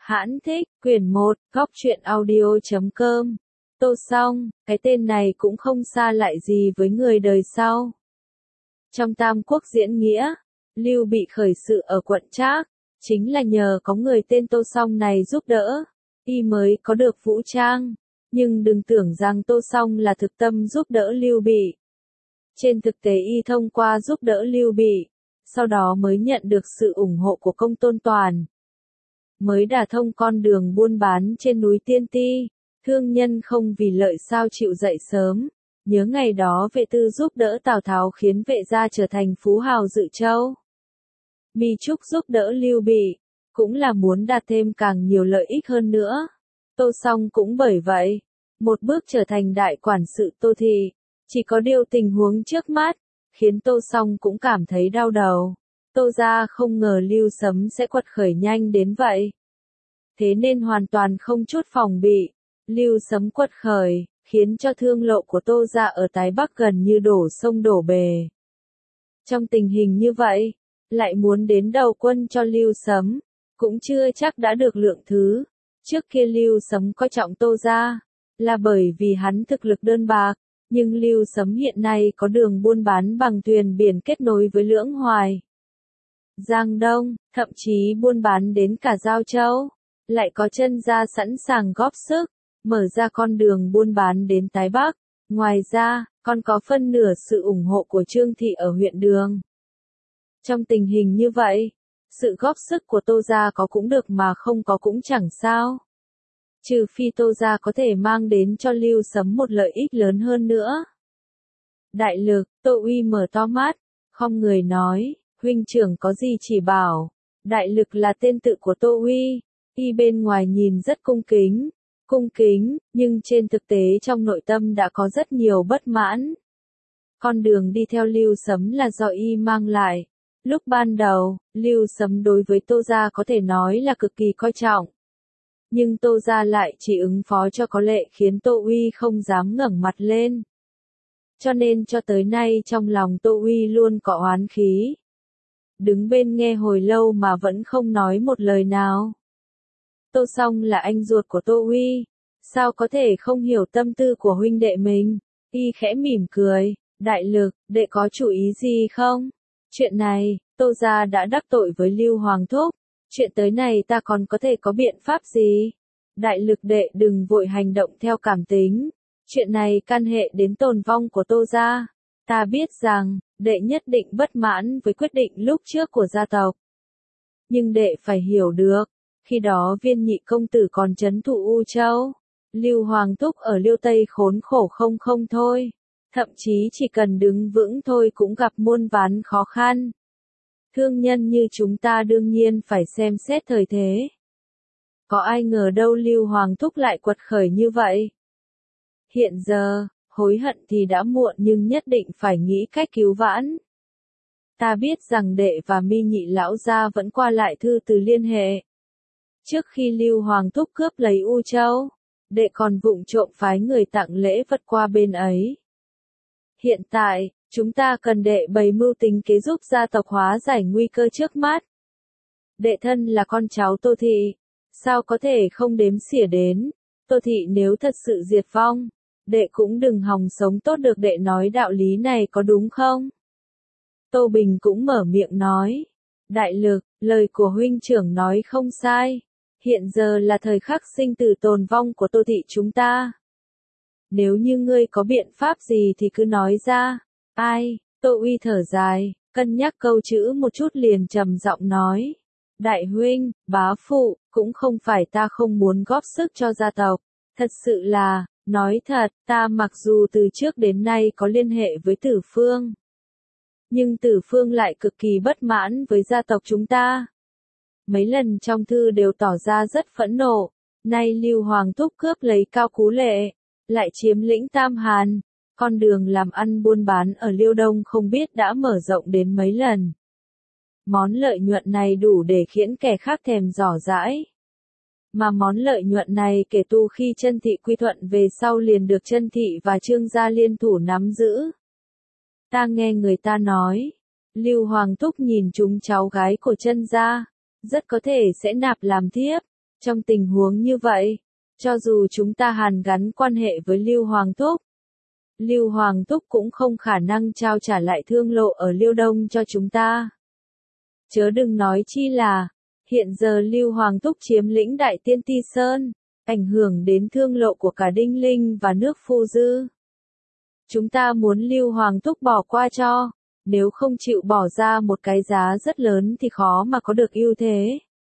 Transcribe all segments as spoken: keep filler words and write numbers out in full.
Hãn thích, quyển một, góc truyện audio chấm com. Tô Song, cái tên này cũng không xa lại gì với người đời sau. Trong Tam Quốc diễn nghĩa, Lưu Bị khởi sự ở quận Trác, chính là nhờ có người tên Tô Song này giúp đỡ, y mới có được vũ trang. Nhưng đừng tưởng rằng Tô Song là thực tâm giúp đỡ Lưu Bị. Trên thực tế y thông qua giúp đỡ Lưu Bị, sau đó mới nhận được sự ủng hộ của Công Tôn Toàn. Mới đả thông con đường buôn bán trên núi Tiên Ti, thương nhân không vì lợi sao chịu dậy sớm. Nhớ ngày đó vệ tư giúp đỡ Tào Tháo khiến vệ gia trở thành phú hào dự châu. Mi Trúc giúp đỡ Lưu Bị, cũng là muốn đạt thêm càng nhiều lợi ích hơn nữa. Tô Song cũng bởi vậy, một bước trở thành đại quản sự Tô Thị. Chỉ có điều tình huống trước mắt, khiến Tô Song cũng cảm thấy đau đầu. Tô gia không ngờ Lưu Sấm sẽ quật khởi nhanh đến vậy. Thế nên hoàn toàn không chút phòng bị, Lưu Sấm quật khởi, khiến cho thương lộ của Tô gia ở Tái Bắc gần như đổ sông đổ bề. Trong tình hình như vậy, lại muốn đến đầu quân cho Lưu Sấm, cũng chưa chắc đã được lượng thứ. Trước kia Lưu Sấm coi trọng Tô gia, là bởi vì hắn thực lực đơn bạc, nhưng Lưu Sấm hiện nay có đường buôn bán bằng thuyền biển kết nối với Lưỡng Hoài, Giang Đông, thậm chí buôn bán đến cả Giao Châu, lại có chân gia sẵn sàng góp sức, mở ra con đường buôn bán đến Tái Bắc. Ngoài ra, còn có phân nửa sự ủng hộ của Trương Thị ở huyện Đường. Trong tình hình như vậy, sự góp sức của Tô gia có cũng được mà không có cũng chẳng sao. Trừ phi Tô gia có thể mang đến cho Lưu Sấm một lợi ích lớn hơn nữa. Đại lực, Tô Uy mở to mắt, không người nói, huynh trưởng có gì chỉ bảo. Đại lực là tên tự của Tô Uy, y bên ngoài nhìn rất cung kính, cung kính, nhưng trên thực tế trong nội tâm đã có rất nhiều bất mãn. Con đường đi theo Lưu Sấm là do y mang lại. Lúc ban đầu, Lưu Sấm đối với Tô gia có thể nói là cực kỳ coi trọng. Nhưng Tô gia lại chỉ ứng phó cho có lệ khiến Tô Uy không dám ngẩng mặt lên. Cho nên cho tới nay trong lòng Tô Uy luôn có oán khí. Đứng bên nghe hồi lâu mà vẫn không nói một lời nào. Tô Song là anh ruột của Tô Uy, sao có thể không hiểu tâm tư của huynh đệ mình? Y khẽ mỉm cười, đại lực, đệ có chủ ý gì không? Chuyện này, Tô gia đã đắc tội với Lưu Hoàng Thúc, chuyện tới này ta còn có thể có biện pháp gì? Đại lực đệ đừng vội hành động theo cảm tính, chuyện này can hệ đến tồn vong của Tô gia. Ta biết rằng, đệ nhất định bất mãn với quyết định lúc trước của gia tộc. Nhưng đệ phải hiểu được, khi đó Viên Nhị công tử còn trấn thủ U Châu, Lưu Hoàng Thúc ở Liêu Tây khốn khổ không không thôi, thậm chí chỉ cần đứng vững thôi cũng gặp muôn vàn khó khăn. Thương nhân như chúng ta đương nhiên phải xem xét thời thế. Có ai ngờ đâu Lưu Hoàng Thúc lại quật khởi như vậy. Hiện giờ, hối hận thì đã muộn nhưng nhất định phải nghĩ cách cứu vãn. Ta biết rằng đệ và Mi Nhị lão gia vẫn qua lại thư từ liên hệ. Trước khi Lưu Hoàng Thúc cướp lấy U Châu, đệ còn vụng trộm phái người tặng lễ vật qua bên ấy. Hiện tại, chúng ta cần đệ bày mưu tính kế giúp gia tộc hóa giải nguy cơ trước mắt. Đệ thân là con cháu Tô Thị, sao có thể không đếm xỉa đến. Tô Thị nếu thật sự diệt vong, đệ cũng đừng hòng sống tốt được. Đệ nói đạo lý này có đúng không? Tô Bình cũng mở miệng nói. Đại lực, lời của huynh trưởng nói không sai. Hiện giờ là thời khắc sinh tử tồn vong của Tô Thị chúng ta. Nếu như ngươi có biện pháp gì thì cứ nói ra. Ai? Tô Uy thở dài, cân nhắc câu chữ một chút liền trầm giọng nói. Đại huynh, bá phụ, cũng không phải ta không muốn góp sức cho gia tộc. Thật sự là, nói thật, ta mặc dù từ trước đến nay có liên hệ với Tử Phương. Nhưng Tử Phương lại cực kỳ bất mãn với gia tộc chúng ta. Mấy lần trong thư đều tỏ ra rất phẫn nộ. Nay Lưu Hoàng Thúc cướp lấy Cao Cú Lệ, lại chiếm lĩnh Tam Hàn. Con đường làm ăn buôn bán ở Liêu Đông không biết đã mở rộng đến mấy lần. Món lợi nhuận này đủ để khiến kẻ khác thèm giỏ dãi. Mà món lợi nhuận này kể từ khi Chân Thị quy thuận về sau liền được Chân Thị và Trương gia liên thủ nắm giữ. Ta nghe người ta nói, Lưu Hoàng Thúc nhìn chúng cháu gái của Chân gia, rất có thể sẽ nạp làm thiếp. Trong tình huống như vậy, cho dù chúng ta hàn gắn quan hệ với Lưu Hoàng Thúc, Lưu Hoàng Thúc cũng không khả năng trao trả lại thương lộ ở Liêu Đông cho chúng ta. Chớ đừng nói chi là, hiện giờ Lưu Hoàng Thúc chiếm lĩnh Đại Tiên Ti Sơn, ảnh hưởng đến thương lộ của cả Đinh Linh và nước Phu Dư. Chúng ta muốn Lưu Hoàng Thúc bỏ qua cho, nếu không chịu bỏ ra một cái giá rất lớn thì khó mà có được ưu thế.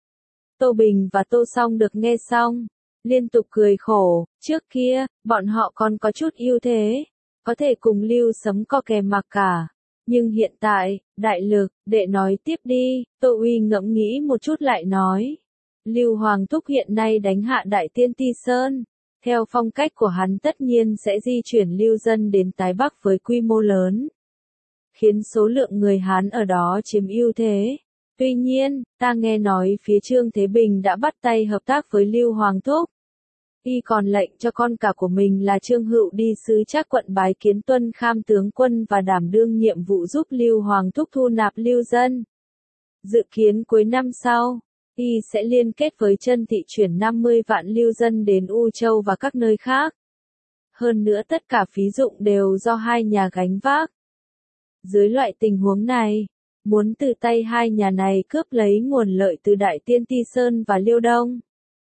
Tô Bình và Tô Song được nghe xong, liên tục cười khổ, trước kia, bọn họ còn có chút ưu thế, có thể cùng Lưu Sấm co kè mặc cả. Nhưng hiện tại, đại lực, đệ nói tiếp đi, Tô Uy ngẫm nghĩ một chút lại nói. Lưu Hoàng Thúc hiện nay đánh hạ Đại Tiên Ti Sơn, theo phong cách của hắn tất nhiên sẽ di chuyển lưu dân đến Tái Bắc với quy mô lớn, khiến số lượng người Hán ở đó chiếm ưu thế. Tuy nhiên, ta nghe nói phía Trương Thế Bình đã bắt tay hợp tác với Lưu Hoàng Thúc. Y còn lệnh cho con cả của mình là Trương Hữu đi sứ Trác quận bái kiến Tuân Kham tướng quân và đảm đương nhiệm vụ giúp Lưu Hoàng Thúc thu nạp lưu dân. Dự kiến cuối năm sau, Y sẽ liên kết với Trân Thị chuyển năm mươi vạn lưu dân đến U Châu và các nơi khác. Hơn nữa tất cả phí dụng đều do hai nhà gánh vác. Dưới loại tình huống này, muốn từ tay hai nhà này cướp lấy nguồn lợi từ Đại Tiên Ti Sơn và Liêu Đông,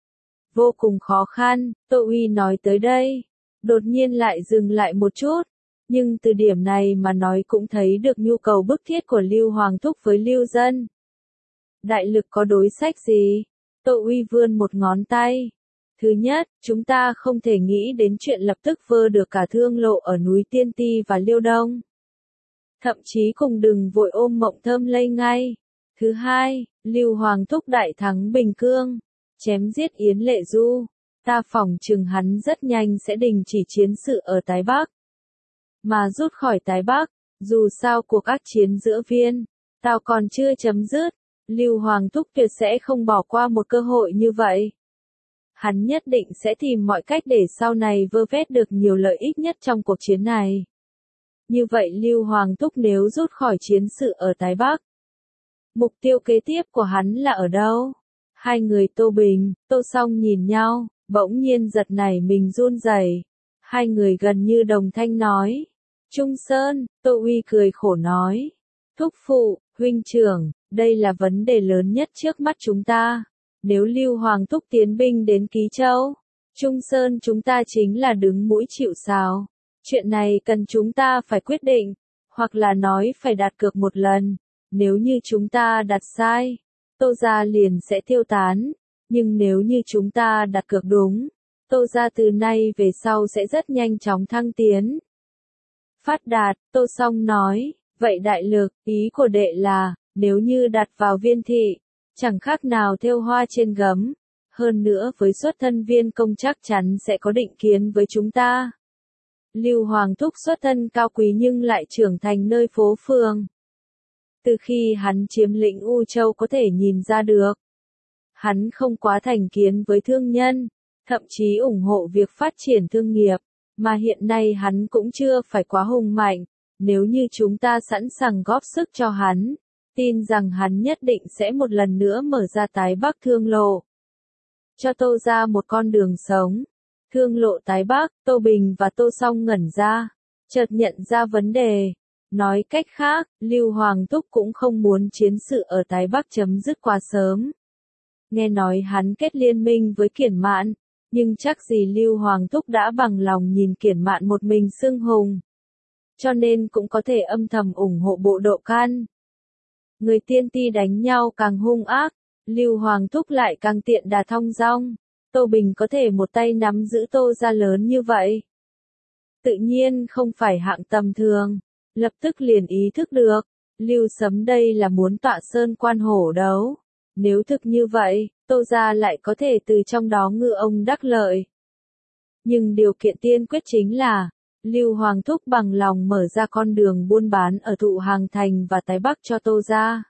vô cùng khó khăn. Tô Uy nói tới đây, đột nhiên lại dừng lại một chút, nhưng từ điểm này mà nói cũng thấy được nhu cầu bức thiết của Lưu Hoàng Thúc với lưu dân. Đại lực có đối sách gì? Tô Uy vươn một ngón tay. Thứ nhất, chúng ta không thể nghĩ đến chuyện lập tức vơ được cả thương lộ ở núi Tiên Ti và Liêu Đông. Thậm chí cùng đừng vội ôm mộng thơm lây ngay. Thứ hai, Lưu Hoàng Thúc đại thắng Bình Cương, chém giết Yến Lệ Du, ta phỏng chừng hắn rất nhanh sẽ đình chỉ chiến sự ở Tái Bắc. Mà rút khỏi Tái Bắc, dù sao cuộc ác chiến giữa Viên, Tào còn chưa chấm dứt, Lưu Hoàng Thúc tuyệt sẽ không bỏ qua một cơ hội như vậy. Hắn nhất định sẽ tìm mọi cách để sau này vơ vét được nhiều lợi ích nhất trong cuộc chiến này. Như vậy Lưu Hoàng Thúc nếu rút khỏi chiến sự ở Tái Bắc, mục tiêu kế tiếp của hắn là ở đâu? Hai người Tô Bình, Tô Song nhìn nhau, bỗng nhiên giật nảy mình run rẩy. Hai người gần như đồng thanh nói. Trung Sơn, Tô Uy cười khổ nói. Thúc phụ, huynh trưởng, đây là vấn đề lớn nhất trước mắt chúng ta. Nếu Lưu Hoàng Thúc tiến binh đến Ký Châu, Trung Sơn chúng ta chính là đứng mũi chịu sào. Chuyện này cần chúng ta phải quyết định, hoặc là nói phải đặt cược một lần. Nếu như chúng ta đặt sai, Tô gia liền sẽ tiêu tán. Nhưng nếu như chúng ta đặt cược đúng, Tô gia từ nay về sau sẽ rất nhanh chóng thăng tiến. Phát đạt, Tô Song nói, vậy đại lực, ý của đệ là, nếu như đặt vào Viên thị, chẳng khác nào thêu hoa trên gấm. Hơn nữa với xuất thân Viên công chắc chắn sẽ có định kiến với chúng ta. Lưu Hoàng Thúc xuất thân cao quý nhưng lại trưởng thành nơi phố phường. Từ khi hắn chiếm lĩnh U Châu có thể nhìn ra được. Hắn không quá thành kiến với thương nhân, thậm chí ủng hộ việc phát triển thương nghiệp, mà hiện nay hắn cũng chưa phải quá hùng mạnh. Nếu như chúng ta sẵn sàng góp sức cho hắn, tin rằng hắn nhất định sẽ một lần nữa mở ra Tái Bắc thương lộ. Cho Tô ra một con đường sống. Thương lộ Tái Bắc, Tô Bình và Tô Song ngẩn ra, chợt nhận ra vấn đề. Nói cách khác, Lưu Hoàng Thúc cũng không muốn chiến sự ở Tái Bắc chấm dứt quá sớm. Nghe nói hắn kết liên minh với Kiển Mạn, nhưng chắc gì Lưu Hoàng Thúc đã bằng lòng nhìn Kiển Mạn một mình xưng hùng. Cho nên cũng có thể âm thầm ủng hộ bộ Độ Can. Người Tiên Ti đánh nhau càng hung ác, Lưu Hoàng Thúc lại càng tiện đà thong dong. Tô Bình có thể một tay nắm giữ Tô gia lớn như vậy. Tự nhiên không phải hạng tầm thường. Lập tức liền ý thức được, Lưu Sấm đây là muốn tọa sơn quan hổ đấu. Nếu thực như vậy, Tô gia lại có thể từ trong đó ngư ông đắc lợi. Nhưng điều kiện tiên quyết chính là, Lưu Hoàng Thúc bằng lòng mở ra con đường buôn bán ở Thụ Hàng Thành và Tái Bắc cho Tô gia.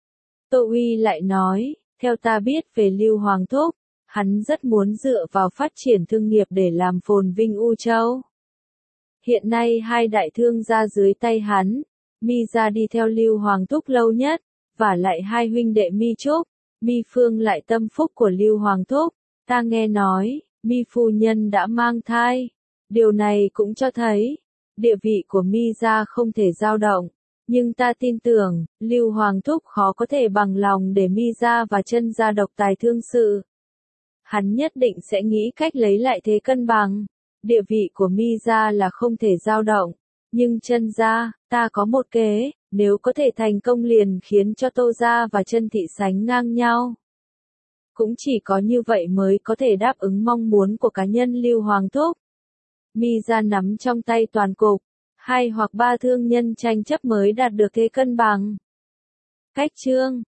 Tô Uy lại nói, theo ta biết về Lưu Hoàng Thúc, hắn rất muốn dựa vào phát triển thương nghiệp để làm phồn vinh U Châu. Hiện nay hai đại thương gia dưới tay hắn, Mi gia đi theo Lưu Hoàng Thúc lâu nhất, và lại hai huynh đệ Mi Trúc, Mi Phương lại tâm phúc của Lưu Hoàng Thúc, ta nghe nói, Mi phu nhân đã mang thai. Điều này cũng cho thấy, địa vị của Mi gia không thể dao động. Nhưng ta tin tưởng, Lưu Hoàng Thúc khó có thể bằng lòng để Mi gia và Chân gia độc tài thương sự. Hắn nhất định sẽ nghĩ cách lấy lại thế cân bằng. Địa vị của Mi gia là không thể dao động. Nhưng Chân gia, ta có một kế, nếu có thể thành công liền khiến cho Tô gia và Chân thị sánh ngang nhau. Cũng chỉ có như vậy mới có thể đáp ứng mong muốn của cá nhân Lưu Hoàng Thúc. Mi gia nắm trong tay toàn cục, hai hoặc ba thương nhân tranh chấp mới đạt được thế cân bằng. Cách chương